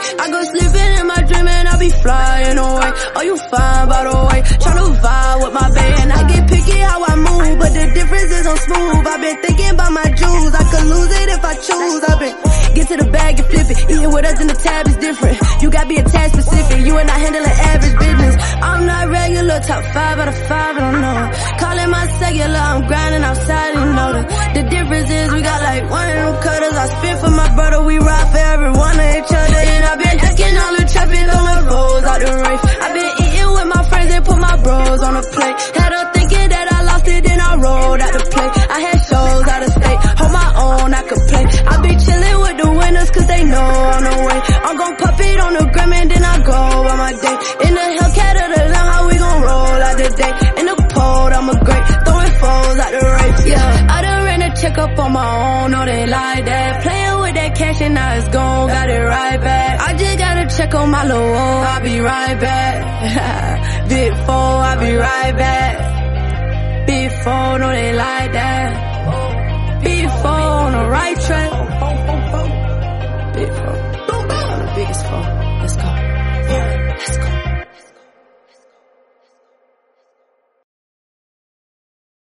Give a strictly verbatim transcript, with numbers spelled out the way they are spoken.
I go sleeping in my dream and I be flying away. Oh, you fine, by the way. Tryna vibe with my bae and I get picky how I move, but the difference is I'm smooth. I've been thinking about my jewels. I could lose it if I choose. I've been get to the bag and flip it. Eating with us in the tab is different. You gotta be a tad specific. You and I handle an average business. I'm not regular, top five out of five, I don't know. Calling my cellular, I'm grinding outside, you know the, the difference is we got like one of them cutters. I spin for my brother, we ride for every one of each other. And I've been ducking all the traffic on the roads out the race. I've been eating with my friends and put my bros on the plate. Had her thinking that I lost it, then I rolled out the plate. I had shows out of state, hold my own, I could play. I be chilling with the winners cause they know on the way. I'm gon' pop it on the gram and then I go on my day. In the Hellcat of the lamb, how we gon' roll out the day. In the pole, I'm a great, throwing foes out the race, yeah. I done ran a check up on my own, no they like that. Playing with that cash and now it's gone, got it right back. I just gotta check on my little one, I'll be right back. Big four, I'll be right back. Big four, no they like that. Big four on the right track. Big four, on the biggest four.